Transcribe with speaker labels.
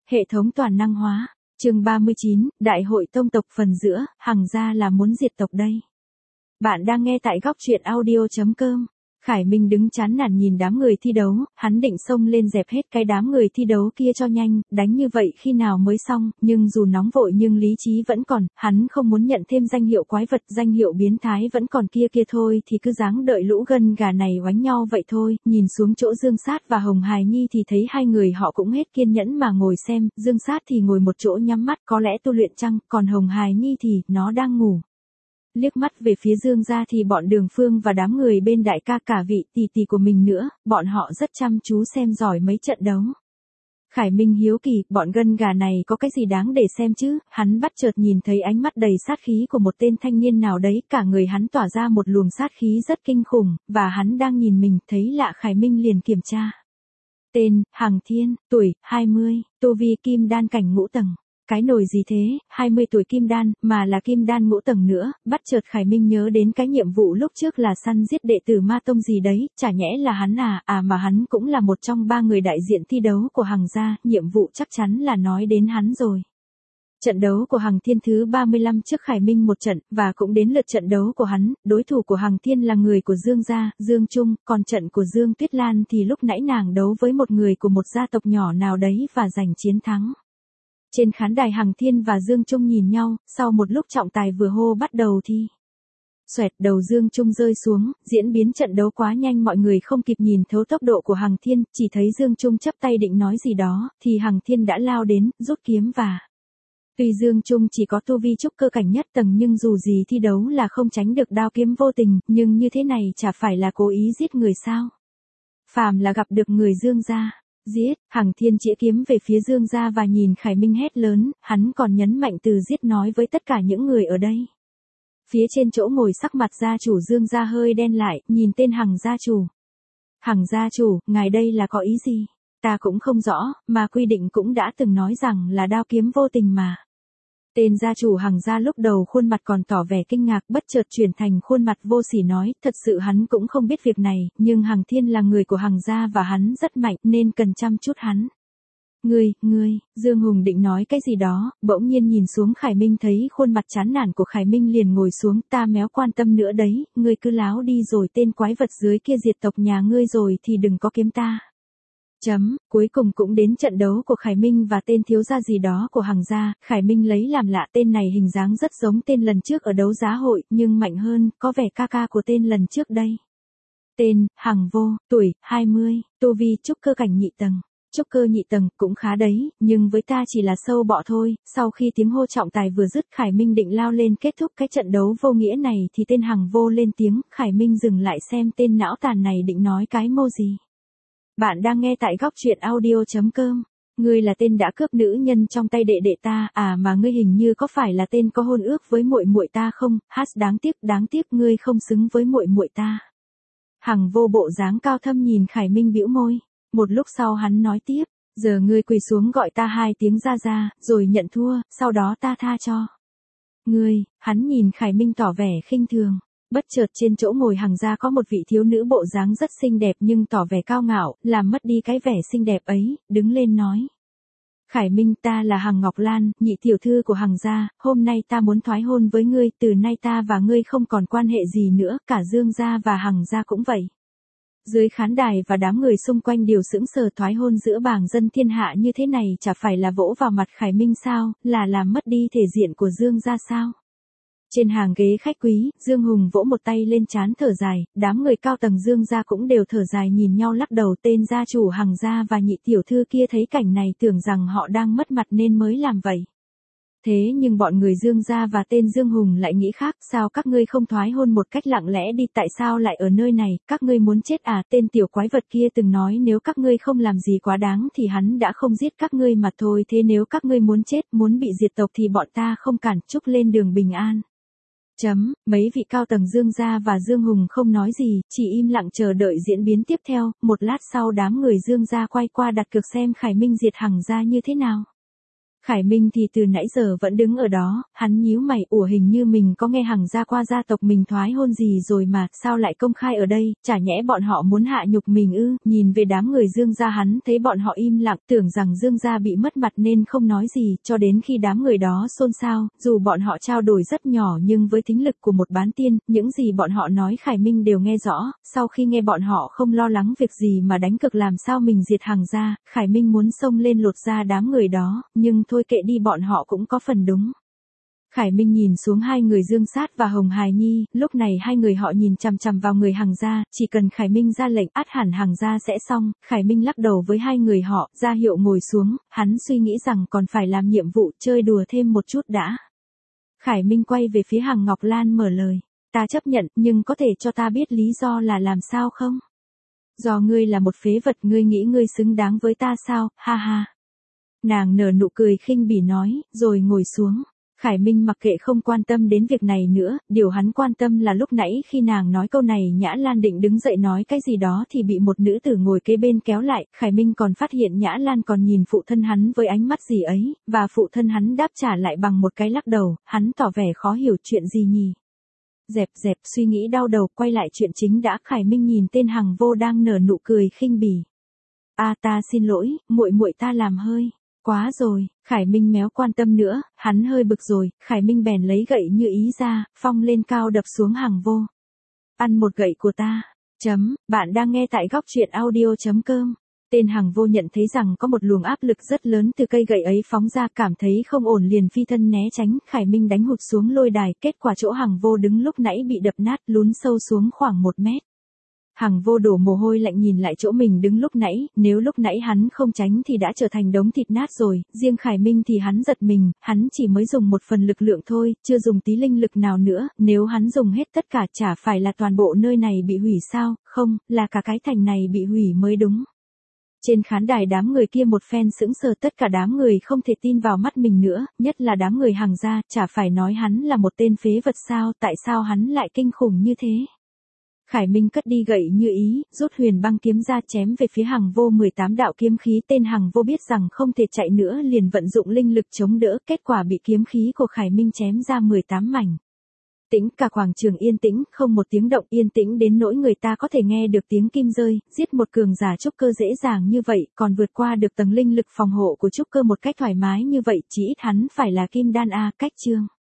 Speaker 1: Hệ thống toàn năng hóa. Chương 39, Đại hội tông tộc phần giữa, Hằng gia là muốn diệt tộc đây. Bạn đang nghe tại góc truyện audio.com. Khải Minh đứng chán nản nhìn đám người thi đấu, hắn định xông lên dẹp hết cái đám người thi đấu kia cho nhanh, đánh như vậy khi nào mới xong, nhưng dù nóng vội nhưng lý trí vẫn còn, hắn không muốn nhận thêm danh hiệu quái vật, danh hiệu biến thái vẫn còn kia thôi thì cứ dáng đợi lũ gân gà này oánh nhau vậy thôi. Nhìn xuống chỗ Dương Sát và Hồng Hài Nhi thì thấy hai người họ cũng hết kiên nhẫn mà ngồi xem, Dương Sát thì ngồi một chỗ nhắm mắt có lẽ tu luyện chăng, còn Hồng Hài Nhi thì nó đang ngủ. Liếc mắt về phía Dương gia thì bọn Đường Phương và đám người bên đại ca cả vị tỷ tỷ của mình nữa, bọn họ rất chăm chú xem giỏi mấy trận đấu. Khải Minh hiếu kỳ, bọn gân gà này có cái gì đáng để xem chứ, hắn bắt chợt nhìn thấy ánh mắt đầy sát khí của một tên thanh niên nào đấy, cả người hắn tỏa ra một luồng sát khí rất kinh khủng, và hắn đang nhìn mình, thấy lạ Khải Minh liền kiểm tra. Tên, Hằng Thiên, tuổi, 20, tu vi kim đan cảnh ngũ tầng. Cái nồi gì thế, 20 tuổi kim đan, mà là kim đan ngũ tầng nữa, bắt chợt Khải Minh nhớ đến cái nhiệm vụ lúc trước là săn giết đệ tử ma tông gì đấy, chả nhẽ là hắn mà hắn cũng là một trong 3 người đại diện thi đấu của Hằng gia, nhiệm vụ chắc chắn là nói đến hắn rồi. Trận đấu của Hằng Thiên thứ 35 trước Khải Minh một trận, và cũng đến lượt trận đấu của hắn, đối thủ của Hằng Thiên là người của Dương gia, Dương Trung, còn trận của Dương Tuyết Lan thì lúc nãy nàng đấu với một người của một gia tộc nhỏ nào đấy và giành chiến thắng. Trên khán đài Hằng Thiên và Dương Trung nhìn nhau, sau một lúc trọng tài vừa hô bắt đầu thì xoẹt, đầu Dương Trung rơi xuống, diễn biến trận đấu quá nhanh mọi người không kịp nhìn thấu tốc độ của Hằng Thiên, chỉ thấy Dương Trung chắp tay định nói gì đó, thì Hằng Thiên đã lao đến, rút kiếm và... Tuy Dương Trung chỉ có tu vi trúc cơ cảnh nhất tầng nhưng dù gì thi đấu là không tránh được đao kiếm vô tình, nhưng như thế này chả phải là cố ý giết người sao? Phàm là gặp được người Dương gia. Giết, Hằng Thiên chĩa kiếm về phía Dương gia và nhìn Khải Minh hét lớn, hắn còn nhấn mạnh từ giết nói với tất cả những người ở đây. Phía trên chỗ ngồi sắc mặt gia chủ Dương gia hơi đen lại, nhìn tên Hằng gia chủ. Hằng gia chủ, ngài đây là có ý gì? Ta cũng không rõ, mà quy định cũng đã từng nói rằng là đao kiếm vô tình mà. Tên gia chủ Hằng gia lúc đầu khuôn mặt còn tỏ vẻ kinh ngạc bất chợt chuyển thành khuôn mặt vô sỉ nói, thật sự hắn cũng không biết việc này, nhưng Hằng Thiên là người của Hằng gia và hắn rất mạnh nên cần chăm chút hắn. Ngươi, Dương Hùng định nói cái gì đó, bỗng nhiên nhìn xuống Khải Minh thấy khuôn mặt chán nản của Khải Minh liền ngồi xuống, ta méo quan tâm nữa đấy, ngươi cứ láo đi rồi tên quái vật dưới kia diệt tộc nhà ngươi rồi thì đừng có kiếm ta. Cuối cùng cũng đến trận đấu của Khải Minh và tên thiếu gia gì đó của Hằng gia, Khải Minh lấy làm lạ tên này hình dáng rất giống tên lần trước ở đấu giá hội, nhưng mạnh hơn, có vẻ ca của tên lần trước đây. Tên, Hằng Vô, tuổi, 20, tu vi trúc cơ cảnh nhị tầng. Trúc cơ nhị tầng cũng khá đấy, nhưng với ta chỉ là sâu bọ thôi. Sau khi tiếng hô trọng tài vừa dứt Khải Minh định lao lên kết thúc cái trận đấu vô nghĩa này thì tên Hằng Vô lên tiếng, Khải Minh dừng lại xem tên não tàn này định nói cái mô gì. Bạn đang nghe tại góc truyện audio.com. Ngươi là tên đã cướp nữ nhân trong tay đệ ta, mà ngươi hình như có phải là tên có hôn ước với muội ta không? Đáng tiếc ngươi không xứng với muội ta. Hằng Vô bộ dáng cao thâm nhìn Khải Minh bĩu môi, một lúc sau hắn nói tiếp, giờ ngươi quỳ xuống gọi ta 2 tiếng ra, rồi nhận thua, sau đó ta tha cho. Hắn nhìn Khải Minh tỏ vẻ khinh thường. Bất chợt trên chỗ ngồi Hằng gia có một vị thiếu nữ bộ dáng rất xinh đẹp nhưng tỏ vẻ cao ngạo, làm mất đi cái vẻ xinh đẹp ấy, đứng lên nói. Khải Minh, ta là Hằng Ngọc Lan, nhị tiểu thư của Hằng gia, hôm nay ta muốn thoái hôn với ngươi, từ nay ta và ngươi không còn quan hệ gì nữa, cả Dương gia và Hằng gia cũng vậy. Dưới khán đài và đám người xung quanh đều sững sờ, thoái hôn giữa bảng dân thiên hạ như thế này chả phải là vỗ vào mặt Khải Minh sao, là làm mất đi thể diện của Dương gia sao? Trên hàng ghế khách quý, Dương Hùng vỗ một tay lên trán thở dài, đám người cao tầng Dương gia cũng đều thở dài nhìn nhau lắc đầu, tên gia chủ Hằng gia và nhị tiểu thư kia thấy cảnh này tưởng rằng họ đang mất mặt nên mới làm vậy. Thế nhưng bọn người Dương gia và tên Dương Hùng lại nghĩ khác, sao các ngươi không thoái hôn một cách lặng lẽ đi, tại sao lại ở nơi này, các ngươi muốn chết à? Tên tiểu quái vật kia từng nói nếu các ngươi không làm gì quá đáng thì hắn đã không giết các ngươi mà thôi, thế nếu các ngươi muốn chết, muốn bị diệt tộc thì bọn ta không cản, chúc lên đường bình an. Mấy vị cao tầng Dương gia và Dương Hùng không nói gì, chỉ im lặng chờ đợi diễn biến tiếp theo, một lát sau đám người Dương gia quay qua đặt cược xem Khải Minh diệt Hằng gia như thế nào. Khải Minh thì từ nãy giờ vẫn đứng ở đó, hắn nhíu mày, hình như mình có nghe Hằng gia qua gia tộc mình thoái hôn gì rồi mà, sao lại công khai ở đây, chả nhẽ bọn họ muốn hạ nhục mình ư? Nhìn về đám người Dương gia hắn thấy bọn họ im lặng, tưởng rằng Dương gia bị mất mặt nên không nói gì, cho đến khi đám người đó xôn xao, dù bọn họ trao đổi rất nhỏ nhưng với thính lực của một bán tiên, những gì bọn họ nói Khải Minh đều nghe rõ, sau khi nghe bọn họ không lo lắng việc gì mà đánh cực làm sao mình diệt Hằng gia, Khải Minh muốn xông lên lột ra đám người đó, nhưng thôi kệ đi, bọn họ cũng có phần đúng. Khải Minh nhìn xuống hai người Dương Sát và Hồng Hài Nhi, lúc này hai người họ nhìn chằm chằm vào người Hằng gia, chỉ cần Khải Minh ra lệnh ắt hẳn Hằng gia sẽ xong. Khải Minh lắc đầu với hai người họ, ra hiệu ngồi xuống, hắn suy nghĩ rằng còn phải làm nhiệm vụ, chơi đùa thêm một chút đã. Khải Minh quay về phía Hằng Ngọc Lan mở lời, ta chấp nhận, nhưng có thể cho ta biết lý do là làm sao không? Do ngươi là một phế vật, ngươi nghĩ ngươi xứng đáng với ta sao, ha ha. Nàng nở nụ cười khinh bỉ nói, rồi ngồi xuống. Khải Minh mặc kệ không quan tâm đến việc này nữa, điều hắn quan tâm là lúc nãy khi nàng nói câu này Nhã Lan định đứng dậy nói cái gì đó thì bị một nữ tử ngồi kế bên kéo lại, Khải Minh còn phát hiện Nhã Lan còn nhìn phụ thân hắn với ánh mắt gì ấy, và phụ thân hắn đáp trả lại bằng một cái lắc đầu, hắn tỏ vẻ khó hiểu chuyện gì nhỉ. Dẹp suy nghĩ đau đầu, quay lại chuyện chính đã. Khải Minh nhìn tên Hằng Vô đang nở nụ cười khinh bỉ. Ta xin lỗi, muội ta làm hơi quá rồi. Khải Minh méo quan tâm nữa, hắn hơi bực rồi, Khải Minh bèn lấy gậy như ý ra, phong lên cao đập xuống Hằng Vô. Ăn một gậy của ta. Bạn đang nghe tại góc truyện audio.com. Tên Hằng Vô nhận thấy rằng có một luồng áp lực rất lớn từ cây gậy ấy phóng ra, cảm thấy không ổn liền phi thân né tránh, Khải Minh đánh hụt xuống lôi đài, kết quả chỗ Hằng Vô đứng lúc nãy bị đập nát, lún sâu xuống khoảng 1 mét. Hằng Vô đổ mồ hôi lạnh nhìn lại chỗ mình đứng lúc nãy, nếu lúc nãy hắn không tránh thì đã trở thành đống thịt nát rồi, riêng Khải Minh thì hắn giật mình, hắn chỉ mới dùng một phần lực lượng thôi, chưa dùng tí linh lực nào nữa, nếu hắn dùng hết tất cả chả phải là toàn bộ nơi này bị hủy sao, không, là cả cái thành này bị hủy mới đúng. Trên khán đài đám người kia một phen sững sờ, tất cả đám người không thể tin vào mắt mình nữa, nhất là đám người Hằng gia, chả phải nói hắn là một tên phế vật sao, tại sao hắn lại kinh khủng như thế. Khải Minh cất đi gậy như ý, rút huyền băng kiếm ra chém về phía Hằng Vô 18 đạo kiếm khí, tên Hằng Vô biết rằng không thể chạy nữa liền vận dụng linh lực chống đỡ, kết quả bị kiếm khí của Khải Minh chém ra 18 mảnh. Tĩnh, cả quảng trường yên tĩnh, không một tiếng động, yên tĩnh đến nỗi người ta có thể nghe được tiếng kim rơi, giết một cường giả trúc cơ dễ dàng như vậy, còn vượt qua được tầng linh lực phòng hộ của trúc cơ một cách thoải mái như vậy, chỉ ít hắn phải là kim đan a. Cách chương